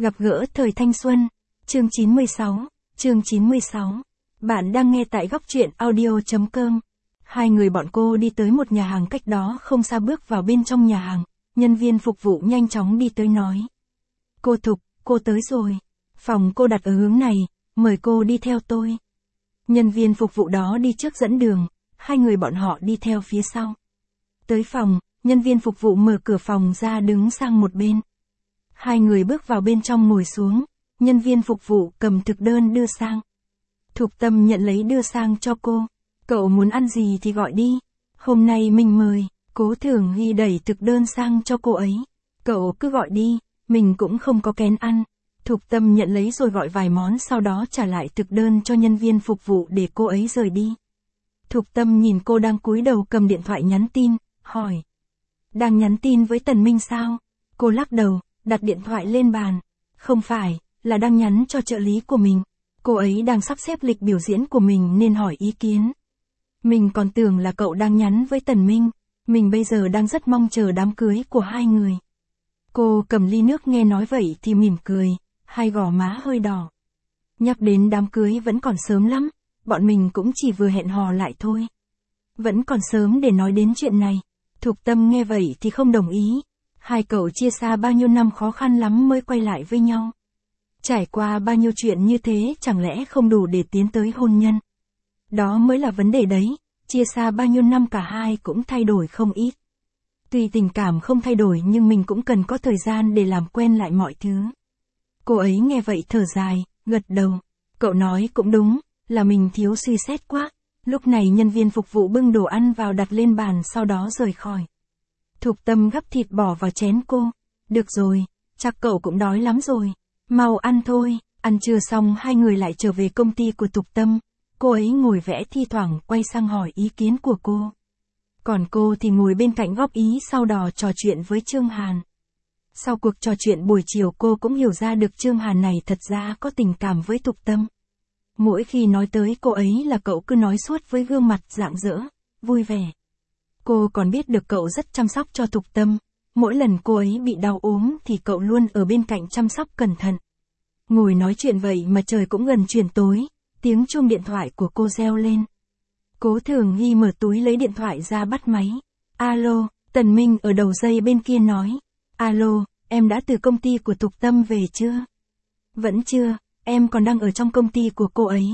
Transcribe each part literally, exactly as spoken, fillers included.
Gặp gỡ thời thanh xuân. Chương chín mươi sáu. Chương chín mươi sáu. Bạn đang nghe tại góc truyện audio.com. Hai người bọn cô đi tới một nhà hàng cách đó không xa, bước vào bên trong nhà hàng. Nhân viên phục vụ nhanh chóng đi tới nói. Cô Thục, cô tới rồi. Phòng cô đặt ở hướng này, mời cô đi theo tôi. Nhân viên phục vụ đó đi trước dẫn đường, hai người bọn họ đi theo phía sau. Tới phòng, nhân viên phục vụ mở cửa phòng ra đứng sang một bên. Hai người bước vào bên trong ngồi xuống, nhân viên phục vụ cầm thực đơn đưa sang. Thục Tâm nhận lấy đưa sang cho cô. Cậu muốn ăn gì thì gọi đi. Hôm nay mình mời. Cố Thường Hy đẩy thực đơn sang cho cô ấy. Cậu cứ gọi đi, mình cũng không có kén ăn. Thục Tâm nhận lấy rồi gọi vài món, sau đó trả lại thực đơn cho nhân viên phục vụ để cô ấy rời đi. Thục Tâm nhìn cô đang cúi đầu cầm điện thoại nhắn tin, hỏi. Đang nhắn tin với Tần Minh sao? Cô lắc đầu, đặt điện thoại lên bàn. Không phải, là đang nhắn cho trợ lý của mình. Cô ấy đang sắp xếp lịch biểu diễn của mình nên hỏi ý kiến. Mình còn tưởng là cậu đang nhắn với Tần Minh. Mình bây giờ đang rất mong chờ đám cưới của hai người. Cô cầm ly nước nghe nói vậy thì mỉm cười, hai gò má hơi đỏ. Nhắc đến đám cưới vẫn còn sớm lắm, bọn mình cũng chỉ vừa hẹn hò lại thôi. Vẫn còn sớm để nói đến chuyện này. Thục Tâm nghe vậy thì không đồng ý. Hai cậu chia xa bao nhiêu năm khó khăn lắm mới quay lại với nhau. Trải qua bao nhiêu chuyện như thế chẳng lẽ không đủ để tiến tới hôn nhân. Đó mới là vấn đề đấy, chia xa bao nhiêu năm cả hai cũng thay đổi không ít. Tuy tình cảm không thay đổi nhưng mình cũng cần có thời gian để làm quen lại mọi thứ. Cô ấy nghe vậy thở dài, gật đầu. Cậu nói cũng đúng, là mình thiếu suy xét quá. Lúc này nhân viên phục vụ bưng đồ ăn vào đặt lên bàn, sau đó rời khỏi. Thục Tâm gắp thịt bỏ vào chén cô. Được rồi, chắc cậu cũng đói lắm rồi. Mau ăn thôi. Ăn trưa xong hai người lại trở về công ty của Thục Tâm. Cô ấy ngồi vẽ, thi thoảng quay sang hỏi ý kiến của cô. Còn cô thì ngồi bên cạnh góp ý, sau đó trò chuyện với Trương Hàn. Sau cuộc trò chuyện buổi chiều cô cũng hiểu ra được Trương Hàn này thật ra có tình cảm với Thục Tâm. Mỗi khi nói tới cô ấy là cậu cứ nói suốt với gương mặt rạng rỡ, vui vẻ. Cô còn biết được cậu rất chăm sóc cho Thục Tâm. Mỗi lần cô ấy bị đau ốm thì cậu luôn ở bên cạnh chăm sóc cẩn thận. Ngồi nói chuyện vậy mà trời cũng gần chuyển tối, tiếng chuông điện thoại của cô reo lên. Cố Thường Hy mở túi lấy điện thoại ra bắt máy. Alo, Tần Minh ở đầu dây bên kia nói. Alo, em đã từ công ty của Thục Tâm về chưa? Vẫn chưa, em còn đang ở trong công ty của cô ấy.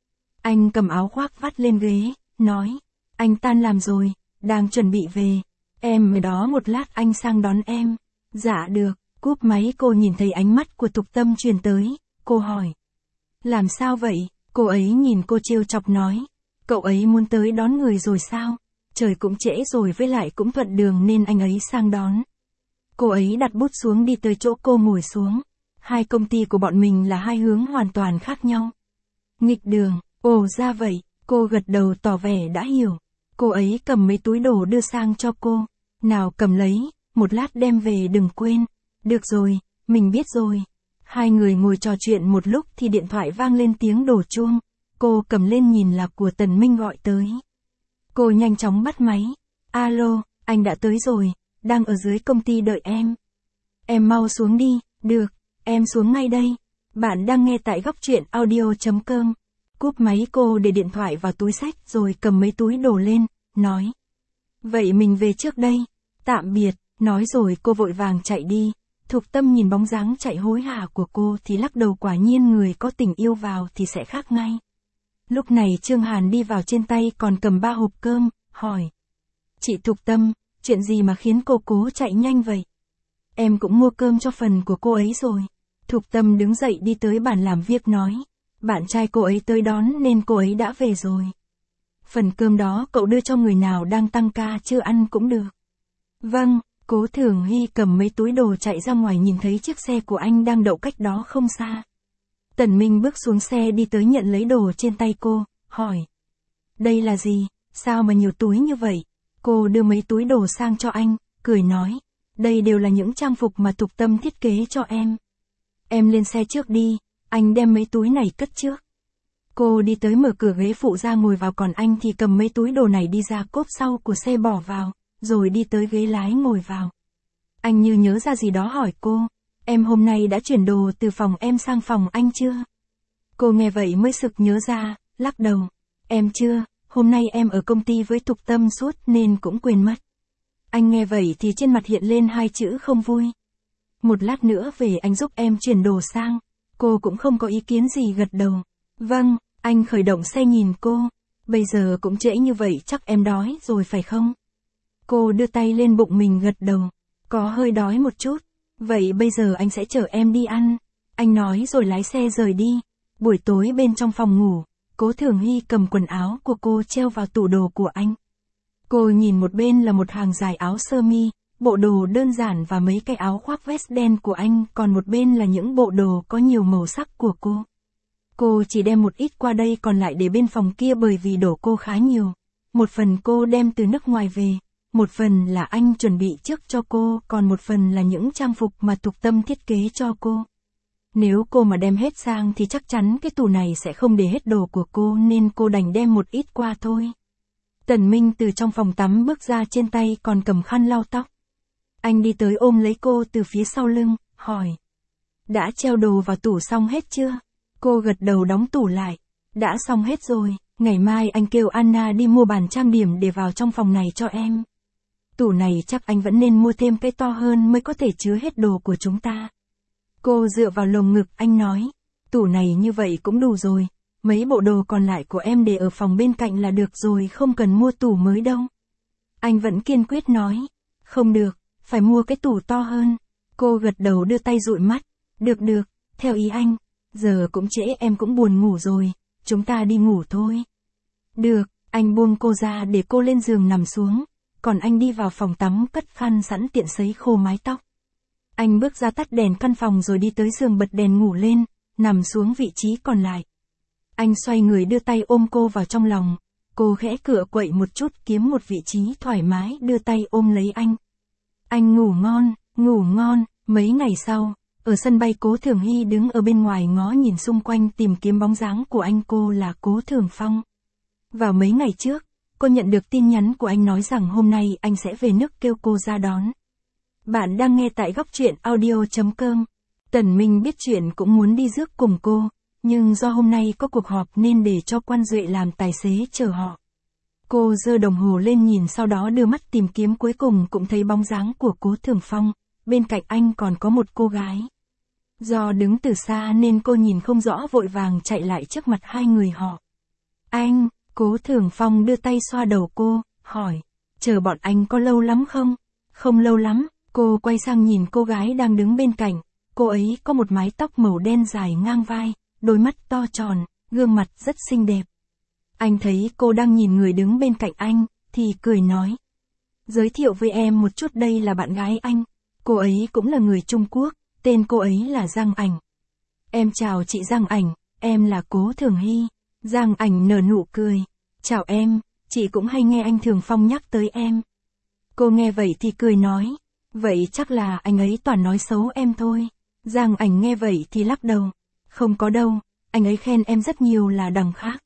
Anh cầm áo khoác vắt lên ghế, nói. Anh tan làm rồi, đang chuẩn bị về. Em ở đó một lát anh sang đón em. Dạ được, cúp máy. Cô nhìn thấy ánh mắt của Thục Tâm truyền tới, cô hỏi. Làm sao vậy? Cô ấy nhìn cô trêu chọc nói. Cậu ấy muốn tới đón người rồi sao? Trời cũng trễ rồi, với lại cũng thuận đường nên anh ấy sang đón. Cô ấy đặt bút xuống đi tới chỗ cô ngồi xuống. Hai công ty của bọn mình là hai hướng hoàn toàn khác nhau. Nghịch đường, ồ ra vậy, cô gật đầu tỏ vẻ đã hiểu. Cô ấy cầm mấy túi đồ đưa sang cho cô. Nào cầm lấy, một lát đem về đừng quên. Được rồi, mình biết rồi. Hai người ngồi trò chuyện một lúc thì điện thoại vang lên tiếng đổ chuông. Cô cầm lên nhìn là của Tần Minh gọi tới. Cô nhanh chóng bắt máy. Alo, anh đã tới rồi, đang ở dưới công ty đợi em. Em mau xuống đi. Được, em xuống ngay đây. Bạn đang nghe tại góc truyện audio.com. Cúp máy cô để điện thoại vào túi xách rồi cầm mấy túi đồ lên, nói. Vậy mình về trước đây. Tạm biệt, nói rồi cô vội vàng chạy đi. Thục Tâm nhìn bóng dáng chạy hối hả của cô thì lắc đầu, quả nhiên người có tình yêu vào thì sẽ khác ngay. Lúc này Trương Hàn đi vào, trên tay còn cầm ba hộp cơm, hỏi. Chị Thục Tâm, chuyện gì mà khiến cô cố chạy nhanh vậy? Em cũng mua cơm cho phần của cô ấy rồi. Thục Tâm đứng dậy đi tới bàn làm việc nói. Bạn trai cô ấy tới đón nên cô ấy đã về rồi. Phần cơm đó cậu đưa cho người nào đang tăng ca chưa ăn cũng được. Vâng. Cố Thường Hy cầm mấy túi đồ chạy ra ngoài, nhìn thấy chiếc xe của anh đang đậu cách đó không xa. Tần Minh bước xuống xe đi tới nhận lấy đồ trên tay cô, hỏi. Đây là gì, sao mà nhiều túi như vậy? Cô đưa mấy túi đồ sang cho anh, cười nói. Đây đều là những trang phục mà Thục Tâm thiết kế cho em. Em lên xe trước đi, anh đem mấy túi này cất trước. Cô đi tới mở cửa ghế phụ ra ngồi vào, còn anh thì cầm mấy túi đồ này đi ra cốp sau của xe bỏ vào, rồi đi tới ghế lái ngồi vào. Anh như nhớ ra gì đó hỏi cô. em hôm nay đã chuyển đồ từ phòng em sang phòng anh chưa? Cô nghe vậy mới sực nhớ ra, lắc đầu. Em chưa, hôm nay em ở công ty với Thục Tâm suốt nên cũng quên mất. Anh nghe vậy thì trên mặt hiện lên hai chữ không vui. Một lát nữa về anh giúp em chuyển đồ sang. Cô cũng không có ý kiến gì gật đầu. Vâng, anh khởi động xe nhìn cô. Bây giờ cũng trễ như vậy chắc em đói rồi phải không? Cô đưa tay lên bụng mình gật đầu. Có hơi đói một chút. Vậy bây giờ anh sẽ chở em đi ăn. Anh nói rồi lái xe rời đi. Buổi tối bên trong phòng ngủ, Cố Thường Hy cầm quần áo của cô treo vào tủ đồ của anh. Cô nhìn một bên là một hàng dài áo sơ mi, bộ đồ đơn giản và mấy cái áo khoác vest đen của anh, còn một bên là những bộ đồ có nhiều màu sắc của cô. Cô chỉ đem một ít qua đây còn lại để bên phòng kia bởi vì đồ cô khá nhiều. Một phần cô đem từ nước ngoài về, một phần là anh chuẩn bị trước cho cô, còn một phần là những trang phục mà Thục Tâm thiết kế cho cô. Nếu cô mà đem hết sang thì chắc chắn cái tủ này sẽ không để hết đồ của cô nên cô đành đem một ít qua thôi. Tần Minh từ trong phòng tắm bước ra, trên tay còn cầm khăn lau tóc. Anh đi tới ôm lấy cô từ phía sau lưng, hỏi. Đã treo đồ vào tủ xong hết chưa? Cô gật đầu đóng tủ lại. Đã xong hết rồi, ngày mai anh kêu Anna đi mua bàn trang điểm để vào trong phòng này cho em. Tủ này chắc anh vẫn nên mua thêm cái to hơn mới có thể chứa hết đồ của chúng ta. Cô dựa vào lồng ngực anh nói. Tủ này như vậy cũng đủ rồi. Mấy bộ đồ còn lại của em để ở phòng bên cạnh là được rồi, không cần mua tủ mới đâu. Anh vẫn kiên quyết nói. Không được, phải mua cái tủ to hơn. Cô gật đầu đưa tay dụi mắt. Được được, theo ý anh. Giờ cũng trễ em cũng buồn ngủ rồi. Chúng ta đi ngủ thôi. Được, anh buông cô ra để cô lên giường nằm xuống. Còn anh đi vào phòng tắm cất khăn sẵn tiện sấy khô mái tóc. Anh bước ra tắt đèn căn phòng rồi đi tới giường bật đèn ngủ lên, nằm xuống vị trí còn lại. Anh xoay người đưa tay ôm cô vào trong lòng. Cô khẽ cựa quậy một chút kiếm một vị trí thoải mái đưa tay ôm lấy anh. Anh ngủ ngon, ngủ ngon. Mấy ngày sau, ở sân bay Cố Thường Hy đứng ở bên ngoài ngó nhìn xung quanh tìm kiếm bóng dáng của anh. Cô là Cố Thường Phong. Vào mấy ngày trước, cô nhận được tin nhắn của anh nói rằng hôm nay anh sẽ về nước kêu cô ra đón. Bạn đang nghe tại góc truyện audio chấm com. Tần Minh biết chuyện cũng muốn đi rước cùng cô, nhưng do hôm nay có cuộc họp nên để cho Quan Duệ làm tài xế chở họ. Cô giơ đồng hồ lên nhìn, sau đó đưa mắt tìm kiếm, cuối cùng cũng thấy bóng dáng của Cố Thường Phong, bên cạnh anh còn có một cô gái. Do đứng từ xa nên cô nhìn không rõ, vội vàng chạy lại trước mặt hai người họ. Anh, Cố Thường Phong đưa tay xoa đầu cô, hỏi, chờ bọn anh có lâu lắm không? Không lâu lắm. Cô quay sang nhìn cô gái đang đứng bên cạnh, cô ấy có một mái tóc màu đen dài ngang vai, đôi mắt to tròn, gương mặt rất xinh đẹp. Anh thấy cô đang nhìn người đứng bên cạnh anh, thì cười nói. Giới thiệu với em một chút, đây là bạn gái anh, cô ấy cũng là người Trung Quốc, tên cô ấy là Giang Ảnh. Em chào chị Giang Ảnh, em là Cố Thường Hy. Giang Ảnh nở nụ cười. Chào em, chị cũng hay nghe anh Thường Phong nhắc tới em. Cô nghe vậy thì cười nói. Vậy chắc là anh ấy toàn nói xấu em thôi. Giang Ảnh nghe vậy thì lắc đầu. Không có đâu, anh ấy khen em rất nhiều là đằng khác.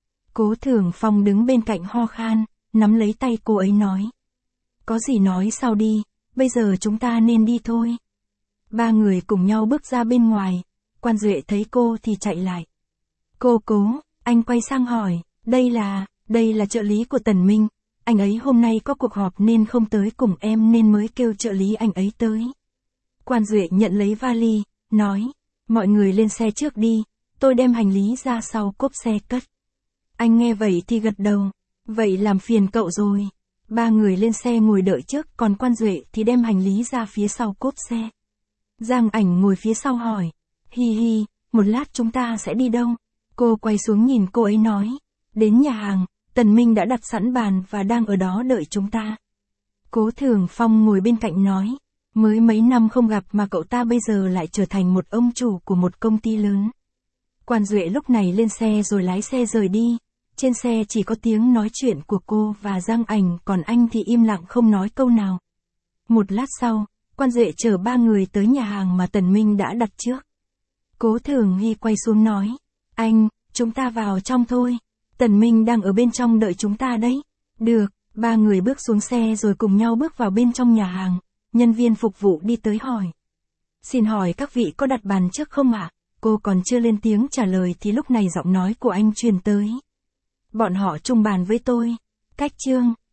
Cố Thường Phong đứng bên cạnh ho khan, nắm lấy tay cô ấy nói. Có gì nói sau đi, bây giờ chúng ta nên đi thôi. Ba người cùng nhau bước ra bên ngoài, Quan Duệ thấy cô thì chạy lại. Cô Cố, anh quay sang hỏi, đây là, đây là trợ lý của Tần Minh. Anh ấy hôm nay có cuộc họp nên không tới cùng em nên mới kêu trợ lý anh ấy tới. Quan Duệ nhận lấy vali, nói, mọi người lên xe trước đi, tôi đem hành lý ra sau cốp xe cất. Anh nghe vậy thì gật đầu, vậy làm phiền cậu rồi. Ba người lên xe ngồi đợi trước, còn Quan Duệ thì đem hành lý ra phía sau cốp xe. Giang Ảnh ngồi phía sau hỏi, hi hi, một lát chúng ta sẽ đi đâu? Cô quay xuống nhìn cô ấy nói, đến nhà hàng. Tần Minh đã đặt sẵn bàn và đang ở đó đợi chúng ta. Cố Thường Phong ngồi bên cạnh nói, mới mấy năm không gặp mà cậu ta bây giờ lại trở thành một ông chủ của một công ty lớn. Quan Duệ lúc này lên xe rồi lái xe rời đi. Trên xe chỉ có tiếng nói chuyện của cô và Giang Ảnh, còn anh thì im lặng không nói câu nào. Một lát sau, Quan Duệ chở ba người tới nhà hàng mà Tần Minh đã đặt trước. Cố Thường Hy quay xuống nói, anh, chúng ta vào trong thôi. Tần Minh đang ở bên trong đợi chúng ta đấy. Được, ba người bước xuống xe rồi cùng nhau bước vào bên trong nhà hàng. Nhân viên phục vụ đi tới hỏi. Xin hỏi các vị có đặt bàn trước không ạ? Cô còn chưa lên tiếng trả lời thì lúc này giọng nói của anh truyền tới. Bọn họ chung bàn với tôi. Cách chương.